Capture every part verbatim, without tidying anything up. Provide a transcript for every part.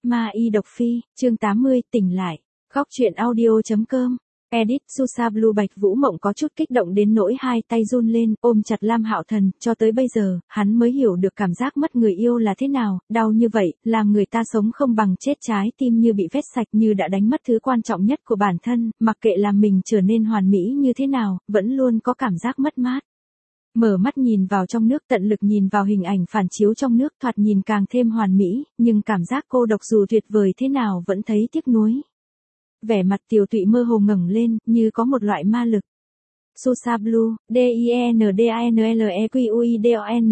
Ma y độc phi, chương tám mươi, tỉnh lại. Góc truyện audio.com. Edit Susa Blue. Bạch Vũ Mộng có chút kích động đến nỗi hai tay run lên, ôm chặt Lam Hạo Thần, cho tới bây giờ, hắn mới hiểu được cảm giác mất người yêu là thế nào, đau như vậy, làm người ta sống không bằng chết, trái tim như bị vét sạch, như đã đánh mất thứ quan trọng nhất của bản thân, mặc kệ làm mình trở nên hoàn mỹ như thế nào, vẫn luôn có cảm giác mất mát. Mở mắt nhìn vào trong nước, tận lực nhìn vào hình ảnh phản chiếu trong nước, thoạt nhìn càng thêm hoàn mỹ, nhưng cảm giác cô độc dù tuyệt vời thế nào vẫn thấy tiếc nuối. Vẻ mặt Tiểu Tụy mơ hồ ngẩng lên, như có một loại ma lực. Susa Blue, D I E N D A N L E Q U I D O N.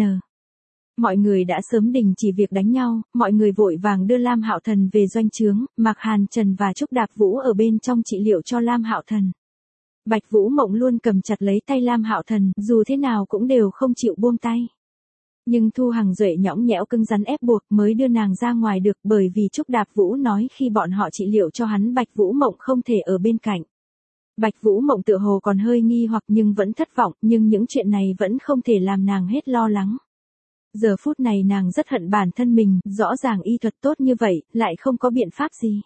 Mọi người đã sớm đình chỉ việc đánh nhau, mọi người vội vàng đưa Lam Hạo Thần về doanh trướng, Mạc Hàn Trần và Trúc Đạp Vũ ở bên trong trị liệu cho Lam Hạo Thần. Bạch Vũ Mộng luôn cầm chặt lấy tay Lam Hạo Thần, dù thế nào cũng đều không chịu buông tay. Nhưng Thu Hằng Duệ nhõng nhẽo cứng rắn ép buộc mới đưa nàng ra ngoài được, bởi vì Trúc Đạp Vũ nói khi bọn họ trị liệu cho hắn Bạch Vũ Mộng không thể ở bên cạnh. Bạch Vũ Mộng tựa hồ còn hơi nghi hoặc nhưng vẫn thất vọng, nhưng những chuyện này vẫn không thể làm nàng hết lo lắng. Giờ phút này nàng rất hận bản thân mình, rõ ràng y thuật tốt như vậy, lại không có biện pháp gì.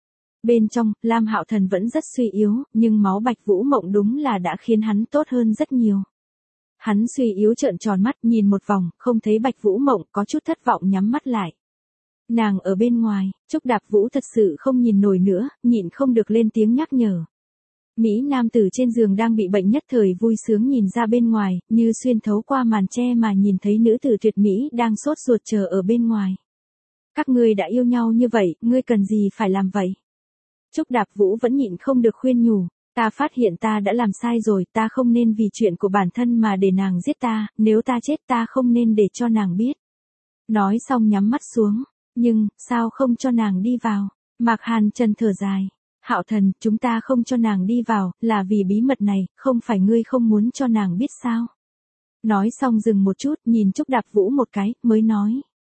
Bên trong, Lam Hạo Thần vẫn rất suy yếu, nhưng máu Bạch Vũ Mộng đúng là đã khiến hắn tốt hơn rất nhiều. Hắn suy yếu trợn tròn mắt, nhìn một vòng, không thấy Bạch Vũ Mộng, có chút thất vọng nhắm mắt lại. Nàng ở bên ngoài, Trúc Đạp Vũ thật sự không nhìn nổi nữa, nhịn không được lên tiếng nhắc nhở. Mỹ nam tử trên giường đang bị bệnh nhất thời vui sướng nhìn ra bên ngoài, như xuyên thấu qua màn che mà nhìn thấy nữ tử tuyệt mỹ đang sốt ruột chờ ở bên ngoài. Các ngươi đã yêu nhau như vậy, ngươi cần gì phải làm vậy? Trúc Đạp Vũ vẫn nhịn không được khuyên nhủ. Ta phát hiện ta đã làm sai rồi, ta không nên vì chuyện của bản thân mà để nàng giết ta, nếu ta chết ta không nên để cho nàng biết. Nói xong nhắm mắt xuống, nhưng, sao không cho nàng đi vào? Mạc Hàn Trần thở dài. Hạo Thần, chúng ta không cho nàng đi vào, là vì bí mật này, không phải ngươi không muốn cho nàng biết sao? Nói xong dừng một chút, nhìn Trúc Đạp Vũ một cái, mới nói.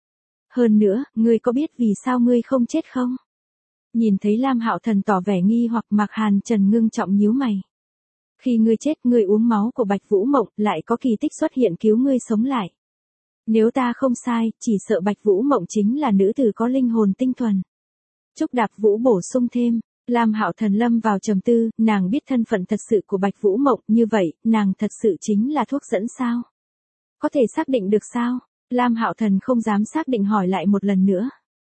Hơn nữa, ngươi có biết vì sao ngươi không chết không? Nhìn thấy Lam Hạo Thần tỏ vẻ nghi hoặc, Mạc Hàn Trần ngưng trọng nhíu mày. Khi ngươi chết, ngươi uống máu của Bạch Vũ Mộng, lại có kỳ tích xuất hiện cứu ngươi sống lại. Nếu ta không sai, chỉ sợ Bạch Vũ Mộng chính là nữ tử có linh hồn tinh thuần. Trúc Đạp Vũ bổ sung thêm, Lam Hạo Thần lâm vào trầm tư, nàng biết thân phận thật sự của Bạch Vũ Mộng, như vậy, nàng thật sự chính là thuốc dẫn sao? Có thể xác định được sao? Lam Hạo Thần không dám xác định hỏi lại một lần nữa.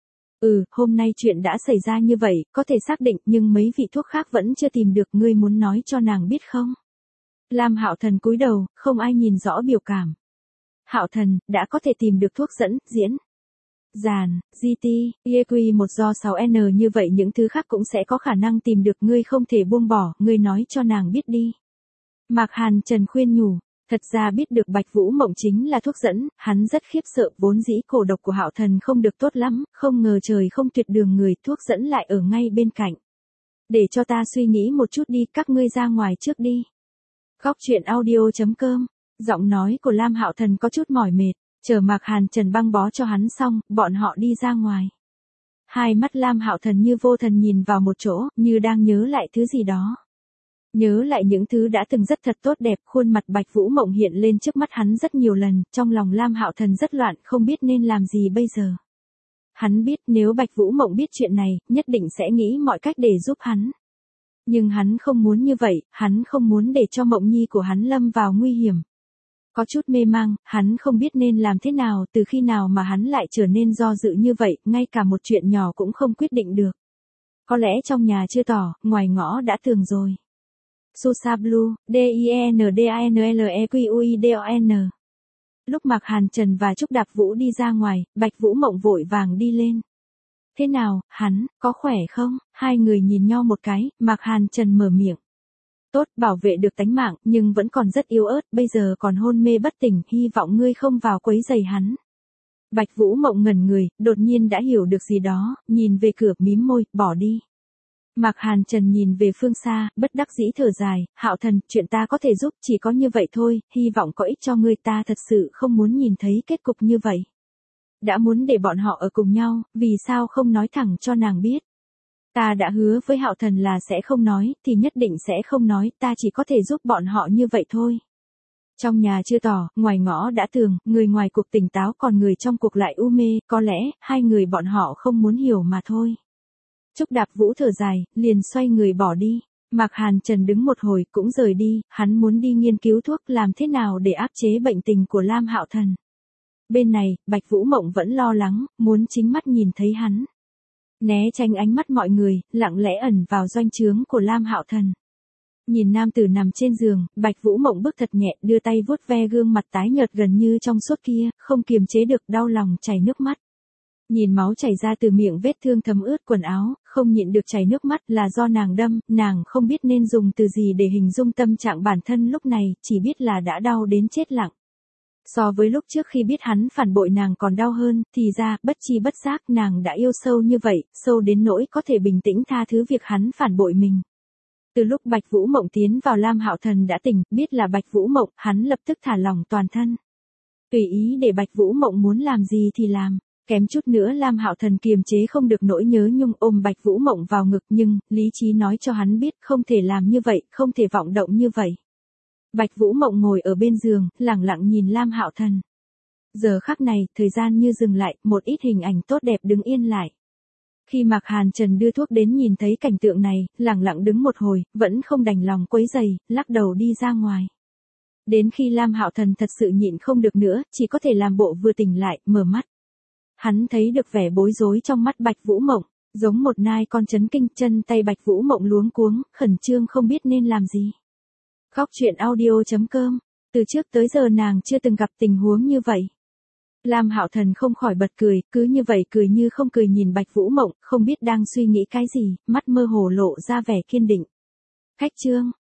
Ừ, hôm nay chuyện đã xảy ra như vậy, có thể xác định, nhưng mấy vị thuốc khác vẫn chưa tìm được, ngươi muốn nói cho nàng biết không? Lam Hạo Thần cúi đầu, không ai nhìn rõ biểu cảm. Hạo Thần, đã có thể tìm được thuốc dẫn, diễn. Giàn, giê tê, e quy một do sáu N như vậy những thứ khác cũng sẽ có khả năng tìm được, ngươi không thể buông bỏ, ngươi nói cho nàng biết đi. Mạc Hàn Trần khuyên nhủ. Thật ra biết được Bạch Vũ Mộng chính là thuốc dẫn, hắn rất khiếp sợ, vốn dĩ cổ độc của Hạo Thần không được tốt lắm, không ngờ trời không tuyệt đường người, thuốc dẫn lại ở ngay bên cạnh. Để cho ta suy nghĩ một chút đi, các ngươi ra ngoài trước đi. Góc truyện audio.com. Giọng nói của Lam Hạo Thần có chút mỏi mệt, chờ Mạc Hàn Trần băng bó cho hắn xong, bọn họ đi ra ngoài. Hai mắt Lam Hạo Thần như vô thần nhìn vào một chỗ, như đang nhớ lại thứ gì đó. Nhớ lại những thứ đã từng rất thật tốt đẹp, khuôn mặt Bạch Vũ Mộng hiện lên trước mắt hắn rất nhiều lần, trong lòng Lam Hạo Thần rất loạn, không biết nên làm gì bây giờ. Hắn biết nếu Bạch Vũ Mộng biết chuyện này, nhất định sẽ nghĩ mọi cách để giúp hắn. Nhưng hắn không muốn như vậy, hắn không muốn để cho Mộng Nhi của hắn lâm vào nguy hiểm. Có chút mê mang, hắn không biết nên làm thế nào, từ khi nào mà hắn lại trở nên do dự như vậy, ngay cả một chuyện nhỏ cũng không quyết định được. Có lẽ trong nhà chưa tỏ, ngoài ngõ đã tường rồi. Susa Blue, D I E N D A N L E Q U I D O N. Lúc Mạc Hàn Trần và Trúc Đạp Vũ đi ra ngoài, Bạch Vũ Mộng vội vàng đi lên. Thế nào, hắn, có khỏe không? Hai người nhìn nhau một cái, Mạc Hàn Trần mở miệng. Tốt, bảo vệ được tánh mạng, nhưng vẫn còn rất yếu ớt, bây giờ còn hôn mê bất tỉnh, hy vọng ngươi không vào quấy rầy hắn. Bạch Vũ Mộng ngẩn người, đột nhiên đã hiểu được gì đó, nhìn về cửa mím môi, bỏ đi. Mạc Hàn Trần nhìn về phương xa, bất đắc dĩ thở dài, Hạo Thần, chuyện ta có thể giúp, chỉ có như vậy thôi, hy vọng có ích cho ngươi, ta thật sự không muốn nhìn thấy kết cục như vậy. Đã muốn để bọn họ ở cùng nhau, vì sao không nói thẳng cho nàng biết? Ta đã hứa với Hạo Thần là sẽ không nói, thì nhất định sẽ không nói, ta chỉ có thể giúp bọn họ như vậy thôi. Trong nhà chưa tỏ, ngoài ngõ đã tường, người ngoài cuộc tỉnh táo còn người trong cuộc lại u mê, có lẽ, hai người bọn họ không muốn hiểu mà thôi. Trúc Đạp Vũ thở dài, liền xoay người bỏ đi. Mạc Hàn Trần đứng một hồi cũng rời đi, hắn muốn đi nghiên cứu thuốc làm thế nào để áp chế bệnh tình của Lam Hạo Thần. Bên này, Bạch Vũ Mộng vẫn lo lắng, muốn chính mắt nhìn thấy hắn. Né tránh ánh mắt mọi người, lặng lẽ ẩn vào doanh trướng của Lam Hạo Thần. Nhìn nam tử nằm trên giường, Bạch Vũ Mộng bước thật nhẹ, đưa tay vuốt ve gương mặt tái nhợt gần như trong suốt kia, không kiềm chế được đau lòng chảy nước mắt. Nhìn máu chảy ra từ miệng vết thương thấm ướt quần áo, không nhịn được chảy nước mắt là do nàng đâm, nàng không biết nên dùng từ gì để hình dung tâm trạng bản thân lúc này, chỉ biết là đã đau đến chết lặng. So với lúc trước khi biết hắn phản bội nàng còn đau hơn, thì ra, bất chi bất giác nàng đã yêu sâu như vậy, sâu đến nỗi có thể bình tĩnh tha thứ việc hắn phản bội mình. Từ lúc Bạch Vũ Mộng tiến vào Lam Hạo Thần đã tỉnh, biết là Bạch Vũ Mộng, hắn lập tức thả lỏng toàn thân. Tùy ý để Bạch Vũ Mộng muốn làm gì thì làm. Kém chút nữa Lam Hạo Thần kiềm chế không được nỗi nhớ nhung ôm Bạch Vũ Mộng vào ngực nhưng, lý trí nói cho hắn biết không thể làm như vậy, không thể vọng động như vậy. Bạch Vũ Mộng ngồi ở bên giường, lặng lặng nhìn Lam Hạo Thần. Giờ khắc này, thời gian như dừng lại, một ít hình ảnh tốt đẹp đứng yên lại. Khi Mạc Hàn Trần đưa thuốc đến nhìn thấy cảnh tượng này, lặng lặng đứng một hồi, vẫn không đành lòng quấy rầy, lắc đầu đi ra ngoài. Đến khi Lam Hạo Thần thật sự nhịn không được nữa, chỉ có thể làm bộ vừa tỉnh lại, mở mắt. Hắn thấy được vẻ bối rối trong mắt Bạch Vũ Mộng, giống một nai con chấn kinh, chân tay Bạch Vũ Mộng luống cuống, khẩn trương không biết nên làm gì. Khóc chuyện audio chấm com, từ trước tới giờ nàng chưa từng gặp tình huống như vậy. Lam Hạo Thần không khỏi bật cười, cứ như vậy cười như không cười nhìn Bạch Vũ Mộng, không biết đang suy nghĩ cái gì, mắt mơ hồ lộ ra vẻ kiên định. Khách chương